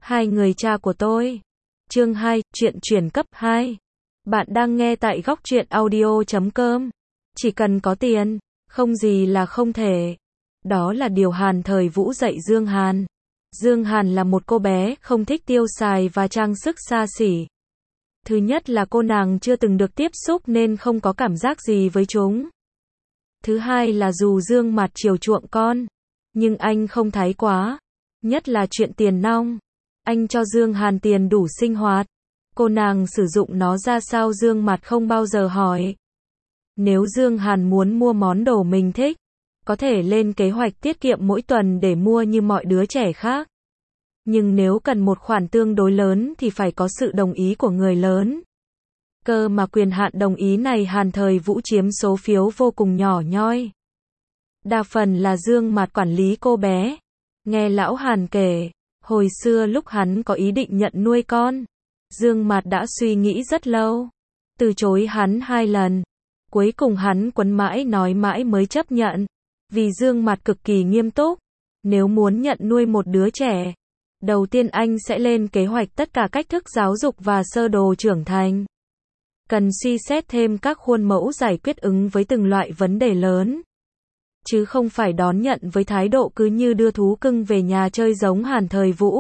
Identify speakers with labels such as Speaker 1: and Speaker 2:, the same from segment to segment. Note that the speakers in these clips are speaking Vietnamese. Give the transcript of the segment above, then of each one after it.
Speaker 1: Hai người cha của tôi. Chương 2, truyện chuyển cấp 2. Bạn đang nghe tại góc truyện audio.com. Chỉ cần có tiền, không gì là không thể. Đó là điều Hàn Thời Vũ dạy Dương Hàn. Dương Hàn là một cô bé không thích tiêu xài và trang sức xa xỉ. Thứ nhất là cô nàng chưa từng được tiếp xúc nên không có cảm giác gì với chúng. Thứ hai là dù Dương Mạt chiều chuộng con, nhưng anh không thái quá. Nhất là chuyện tiền nong. Anh cho Dương Hàn tiền đủ sinh hoạt. Cô nàng sử dụng nó ra sao Dương Mạt không bao giờ hỏi. Nếu Dương Hàn muốn mua món đồ mình thích, có thể lên kế hoạch tiết kiệm mỗi tuần để mua như mọi đứa trẻ khác. Nhưng nếu cần một khoản tương đối lớn thì phải có sự đồng ý của người lớn. Cơ mà quyền hạn đồng ý này Hàn Thời Vũ chiếm số phiếu vô cùng nhỏ nhoi. Đa phần là Dương Mạt quản lý cô bé. Nghe lão Hàn kể, hồi xưa lúc hắn có ý định nhận nuôi con, Dương Mạt đã suy nghĩ rất lâu, từ chối hắn 2 lần. Cuối cùng hắn quấn mãi nói mãi mới chấp nhận, vì Dương Mạt cực kỳ nghiêm túc. Nếu muốn nhận nuôi một đứa trẻ, đầu tiên anh sẽ lên kế hoạch tất cả cách thức giáo dục và sơ đồ trưởng thành. Cần suy xét thêm các khuôn mẫu giải quyết ứng với từng loại vấn đề lớn, chứ không phải đón nhận với thái độ cứ như đưa thú cưng về nhà chơi giống Hàn Thời Vũ.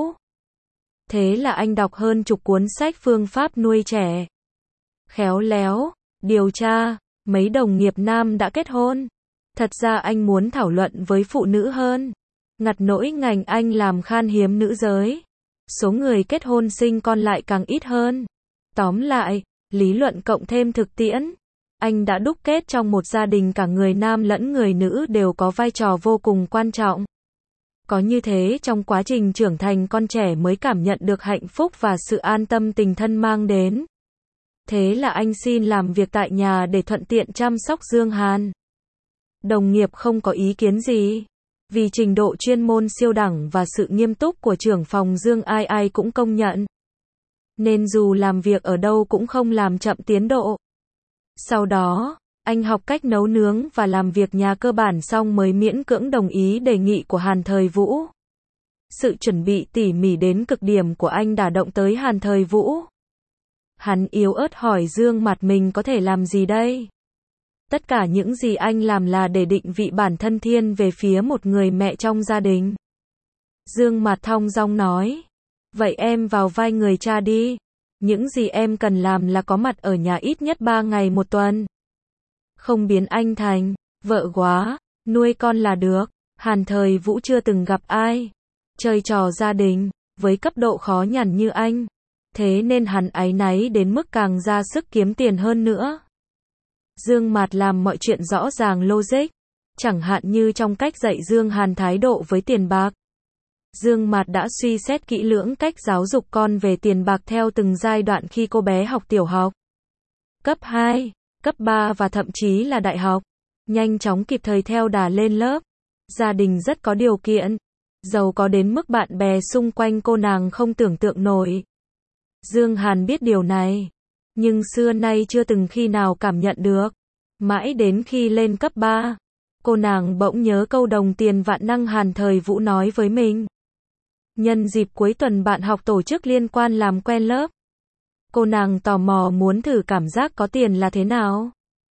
Speaker 1: Thế là anh đọc hơn chục cuốn sách phương pháp nuôi trẻ. Khéo léo, điều tra, mấy đồng nghiệp nam đã kết hôn. Thật ra anh muốn thảo luận với phụ nữ hơn. Ngặt nỗi ngành anh làm khan hiếm nữ giới. Số người kết hôn sinh con lại càng ít hơn. Tóm lại, lý luận cộng thêm thực tiễn. Anh đã đúc kết trong một gia đình cả người nam lẫn người nữ đều có vai trò vô cùng quan trọng. Có như thế trong quá trình trưởng thành con trẻ mới cảm nhận được hạnh phúc và sự an tâm tình thân mang đến. Thế là anh xin làm việc tại nhà để thuận tiện chăm sóc Dương Hàn. Đồng nghiệp không có ý kiến gì. Vì trình độ chuyên môn siêu đẳng và sự nghiêm túc của trưởng phòng Dương ai ai cũng công nhận. Nên dù làm việc ở đâu cũng không làm chậm tiến độ. Sau đó, anh học cách nấu nướng và làm việc nhà cơ bản xong mới miễn cưỡng đồng ý đề nghị của Hàn Thời Vũ. Sự chuẩn bị tỉ mỉ đến cực điểm của anh đả động tới Hàn Thời Vũ. Hắn yếu ớt hỏi Dương Mạt mình có thể làm gì đây? Tất cả những gì anh làm là để định vị bản thân thiên về phía một người mẹ trong gia đình. Dương Mạt thong dong nói. Vậy em vào vai người cha đi. Những gì em cần làm là có mặt ở nhà ít nhất 3 ngày một tuần. Không biến anh thành vợ quá, nuôi con là được. Hàn Thời Vũ chưa từng gặp ai chơi trò gia đình với cấp độ khó nhằn như anh. Thế nên hắn áy náy đến mức càng ra sức kiếm tiền hơn nữa. Dương Mạt làm mọi chuyện rõ ràng logic, chẳng hạn như trong cách dạy Dương Hàn thái độ với tiền bạc. Dương Mạt đã suy xét kỹ lưỡng cách giáo dục con về tiền bạc theo từng giai đoạn khi cô bé học tiểu học, cấp 2, cấp 3 và thậm chí là đại học. Nhanh chóng kịp thời theo đà lên lớp. Gia đình rất có điều kiện, giàu có đến mức bạn bè xung quanh cô nàng không tưởng tượng nổi. Dương Hàn biết điều này, nhưng xưa nay chưa từng khi nào cảm nhận được. Mãi đến khi lên cấp 3, cô nàng bỗng nhớ câu đồng tiền vạn năng Hàn Thời Vũ nói với mình. Nhân dịp cuối tuần bạn học tổ chức liên quan làm quen lớp. Cô nàng tò mò muốn thử cảm giác có tiền là thế nào.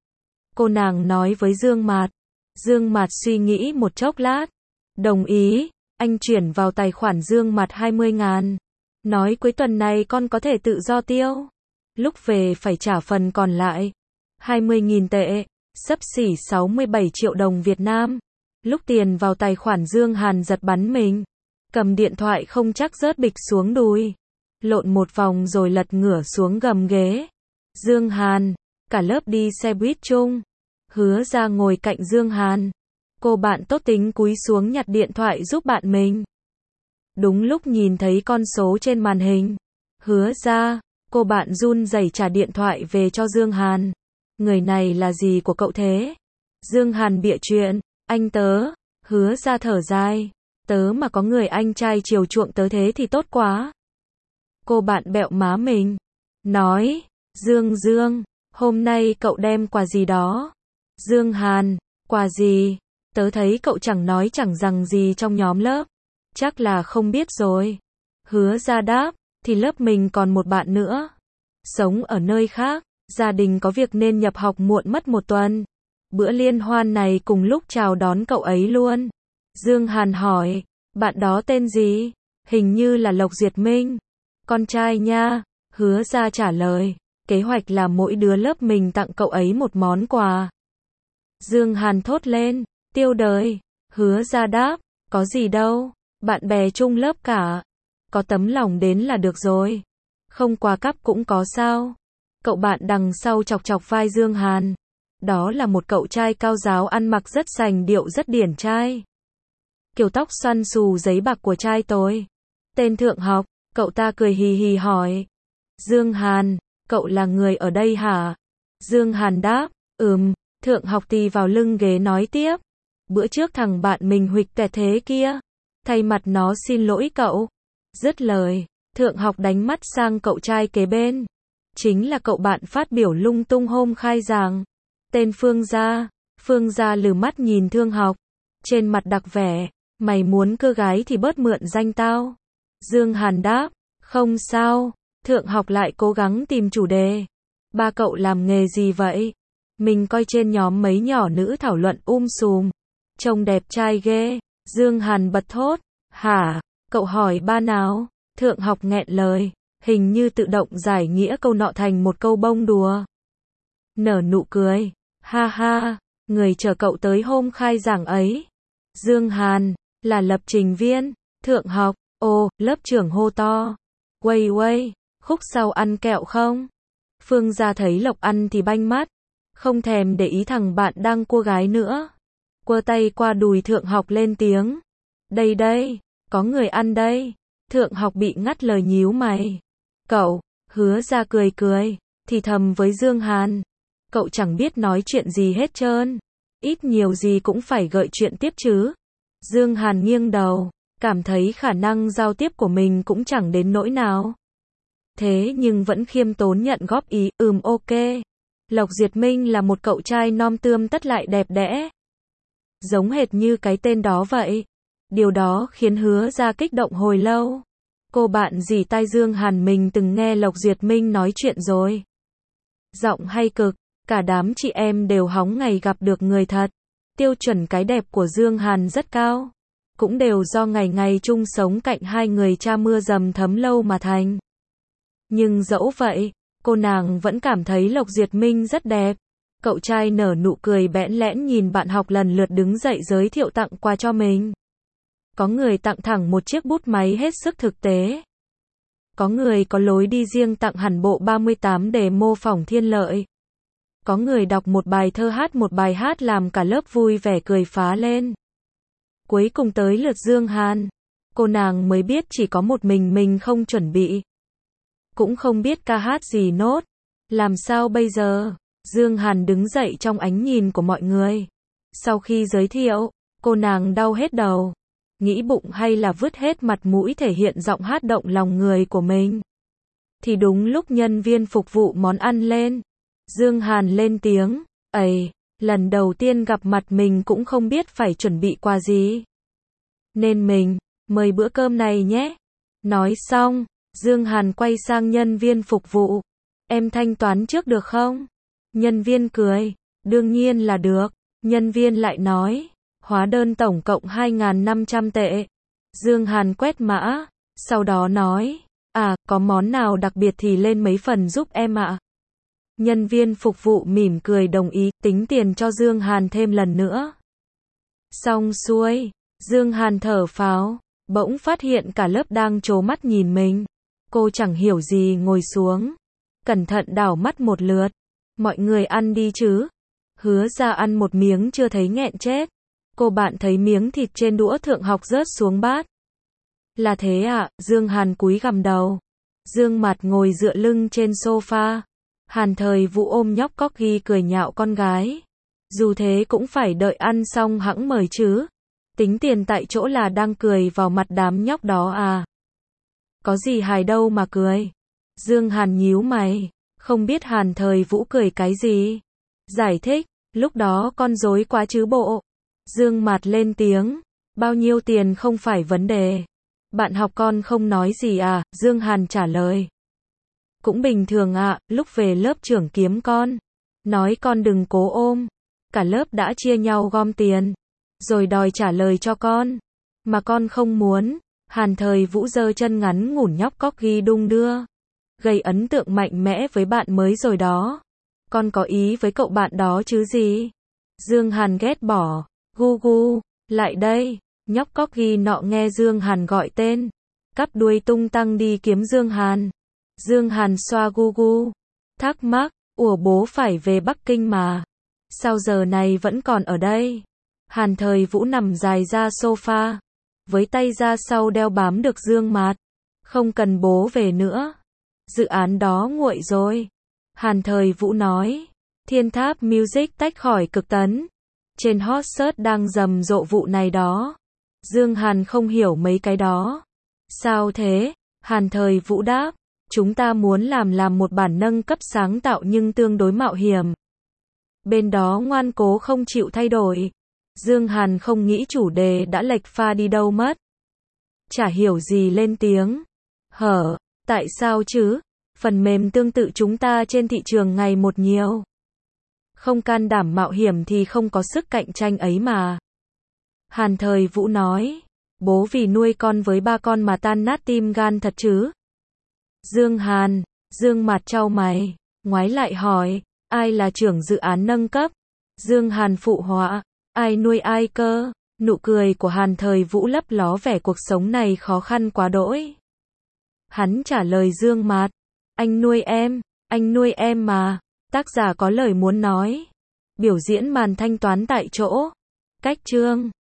Speaker 1: Cô nàng nói với Dương Mạt. Dương Mạt suy nghĩ một chốc lát. Đồng ý, anh chuyển vào tài khoản Dương Mạt 20.000. Nói cuối tuần này con có thể tự do tiêu. Lúc về phải trả phần còn lại. 20.000 tệ, xấp xỉ 67 triệu đồng Việt Nam. Lúc tiền vào tài khoản Dương Hàn giật bắn mình. Cầm điện thoại không chắc rớt bịch xuống đùi. Lộn một vòng rồi lật ngửa xuống gầm ghế. Dương Hàn, cả lớp đi xe buýt chung. Hứa ra ngồi cạnh Dương Hàn. Cô bạn tốt tính cúi xuống nhặt điện thoại giúp bạn mình. Đúng lúc nhìn thấy con số trên màn hình. Hứa ra, cô bạn run rẩy trả điện thoại về cho Dương Hàn. Người này là gì của cậu thế? Dương Hàn bịa chuyện. Anh tớ. Hứa ra thở dài. Tớ mà có người anh trai chiều chuộng tớ thế thì tốt quá. Cô bạn bẹo má mình. Nói. Dương, hôm nay cậu đem quà gì đó? Dương Hàn. Quà gì? Tớ thấy cậu chẳng nói chẳng rằng gì trong nhóm lớp. Chắc là không biết rồi. Hứa ra đáp, thì lớp mình còn một bạn nữa. Sống ở nơi khác, gia đình có việc nên nhập học muộn mất một tuần. Bữa liên hoan này cùng lúc chào đón cậu ấy luôn. Dương Hàn hỏi, bạn đó tên gì? Hình như là Lộc Duyệt Minh. Con trai nha, Hứa ra trả lời. Kế hoạch là mỗi đứa lớp mình tặng cậu ấy một món quà. Dương Hàn thốt lên, tiêu đời. Hứa ra đáp, có gì đâu, bạn bè chung lớp cả. Có tấm lòng đến là được rồi. Không quà cắp cũng có sao. Cậu bạn đằng sau chọc chọc vai Dương Hàn. Đó là một cậu trai cao ráo ăn mặc rất sành điệu rất điển trai. Kiểu tóc xoăn xù giấy bạc của trai tôi. Tên Thượng Học, cậu ta cười hì hì hỏi. Dương Hàn, cậu là người ở đây hả? Dương Hàn đáp, Thượng Học tì vào lưng ghế nói tiếp. Bữa trước thằng bạn mình huỵch tẹt thế kia. Thay mặt nó xin lỗi cậu. Dứt lời, Thượng Học đánh mắt sang cậu trai kế bên. Chính là cậu bạn phát biểu lung tung hôm khai giảng. Tên Phương Gia. Phương Gia lừ mắt nhìn Thượng Học. Trên mặt đặc vẻ, mày muốn cưa gái thì bớt mượn danh tao. Dương Hàn đáp, không sao. Thượng Học lại cố gắng tìm chủ đề. Ba cậu làm nghề gì vậy? Mình coi trên nhóm mấy nhỏ nữ thảo luận sùm. Trông đẹp trai ghê. Dương Hàn bật thốt. Hả? Cậu hỏi ba nào? Thượng Học nghẹn lời. Hình như tự động giải nghĩa câu nọ thành một câu bông đùa. Nở nụ cười. Ha ha. Người chờ cậu tới hôm khai giảng ấy. Dương Hàn. Là lập trình viên. Thượng Học. Ồ, lớp trưởng hô to. Quay. Khúc sau ăn kẹo không? Phương Gia thấy Lộc ăn thì banh mắt. Không thèm để ý thằng bạn đang cua gái nữa. Quơ tay qua đùi Thượng Học lên tiếng. Đây, có người ăn đây. Thượng Học bị ngắt lời nhíu mày. Cậu, Hứa ra cười, thì thầm với Dương Hàn. Cậu chẳng biết nói chuyện gì hết trơn. Ít nhiều gì cũng phải gợi chuyện tiếp chứ. Dương Hàn nghiêng đầu, cảm thấy khả năng giao tiếp của mình cũng chẳng đến nỗi nào. Thế nhưng vẫn khiêm tốn nhận góp ý, ok. Lộc Duyệt Minh là một cậu trai non tươm tất lại đẹp đẽ. Giống hệt như cái tên đó vậy. Điều đó khiến Hứa ra kích động hồi lâu. Cô bạn dì tai Dương Hàn mình từng nghe Lộc Duyệt Minh nói chuyện rồi. Giọng hay cực, cả đám chị em đều hóng ngày gặp được người thật. Tiêu chuẩn cái đẹp của Dương Hàn rất cao. Cũng đều do ngày chung sống cạnh hai người cha mưa dầm thấm lâu mà thành. Nhưng dẫu vậy, cô nàng vẫn cảm thấy Lộc Duyệt Minh rất đẹp. Cậu trai nở nụ cười bẽn lẽn nhìn bạn học lần lượt đứng dậy giới thiệu tặng quà cho mình. Có người tặng thẳng một chiếc bút máy hết sức thực tế. Có người có lối đi riêng tặng hẳn bộ 38 để mô phỏng Thiên Lợi. Có người đọc một bài thơ hát một bài hát làm cả lớp vui vẻ cười phá lên. Cuối cùng tới lượt Dương Hàn. Cô nàng mới biết chỉ có một mình không chuẩn bị. Cũng không biết ca hát gì nốt. Làm sao bây giờ? Dương Hàn đứng dậy trong ánh nhìn của mọi người. Sau khi giới thiệu, cô nàng đau hết đầu. Nghĩ bụng hay là vứt hết mặt mũi thể hiện giọng hát động lòng người của mình. Thì đúng lúc nhân viên phục vụ món ăn lên. Dương Hàn lên tiếng, lần đầu tiên gặp mặt mình cũng không biết phải chuẩn bị quà gì. Nên mình, mời bữa cơm này nhé. Nói xong, Dương Hàn quay sang nhân viên phục vụ. Em thanh toán trước được không? Nhân viên cười, đương nhiên là được. Nhân viên lại nói, hóa đơn tổng cộng 2.500 tệ. Dương Hàn quét mã, sau đó nói, có món nào đặc biệt thì lên mấy phần giúp em ạ. Nhân viên phục vụ mỉm cười đồng ý, tính tiền cho Dương Hàn thêm lần nữa. Xong xuôi, Dương Hàn thở phào, bỗng phát hiện cả lớp đang trố mắt nhìn mình. Cô chẳng hiểu gì ngồi xuống, cẩn thận đảo mắt một lượt. Mọi người ăn đi chứ. Hứa ra ăn một miếng chưa thấy nghẹn chết. Cô bạn thấy miếng thịt trên đũa Thượng Học rớt xuống bát. Là thế ạ, Dương Hàn cúi gằm đầu. Dương Mạt ngồi dựa lưng trên sofa. Hàn Thời Vũ ôm nhóc Corgi cười nhạo con gái. Dù thế cũng phải đợi ăn xong hẵng mời chứ. Tính tiền tại chỗ là đang cười vào mặt đám nhóc đó à. Có gì hài đâu mà cười. Dương Hàn nhíu mày. Không biết Hàn Thời Vũ cười cái gì. Giải thích, lúc đó con rối quá chứ bộ. Dương Mạt lên tiếng. Bao nhiêu tiền không phải vấn đề. Bạn học con không nói gì à? Dương Hàn trả lời. Cũng bình thường ạ, lúc về lớp trưởng kiếm con. Nói con đừng cố ôm. Cả lớp đã chia nhau gom tiền. Rồi đòi trả lời cho con. Mà con không muốn. Hàn Thời Vũ giơ chân ngắn ngủn nhóc corgi đung đưa. Gây ấn tượng mạnh mẽ với bạn mới rồi đó. Con có ý với cậu bạn đó chứ gì? Dương Hàn ghét bỏ. Gugu, lại đây. Nhóc corgi nọ nghe Dương Hàn gọi tên. Cắp đuôi tung tăng đi kiếm Dương Hàn. Dương Hàn xoa Gugu. Thắc mắc, ủa bố phải về Bắc Kinh mà. Sao giờ này vẫn còn ở đây? Hàn Thời Vũ nằm dài ra sofa. Với tay ra sau đeo bám được Dương Mạt. Không cần bố về nữa. Dự án đó nguội rồi. Hàn Thời Vũ nói. Thiên Tháp Music tách khỏi Cực Tấn. Trên hot search đang rầm rộ vụ này đó. Dương Hàn không hiểu mấy cái đó. Sao thế? Hàn Thời Vũ đáp. Chúng ta muốn làm một bản nâng cấp sáng tạo nhưng tương đối mạo hiểm. Bên đó ngoan cố không chịu thay đổi. Dương Hàn không nghĩ chủ đề đã lệch pha đi đâu mất. Chả hiểu gì lên tiếng. Hở, tại sao chứ? Phần mềm tương tự chúng ta trên thị trường ngày một nhiều. Không can đảm mạo hiểm thì không có sức cạnh tranh ấy mà. Hàn Thời Vũ nói. Bố vì nuôi con với 3 con mà tan nát tim gan thật chứ? Dương Hàn, Dương Mạt chau mày, ngoái lại hỏi, ai là trưởng dự án nâng cấp? Dương Hàn phụ họa, ai nuôi ai cơ? Nụ cười của Hàn Thời Vũ lấp ló vẻ cuộc sống này khó khăn quá đỗi. Hắn trả lời Dương Mạt, anh nuôi em mà. Tác giả có lời muốn nói. Biểu diễn màn thanh toán tại chỗ. Cách chương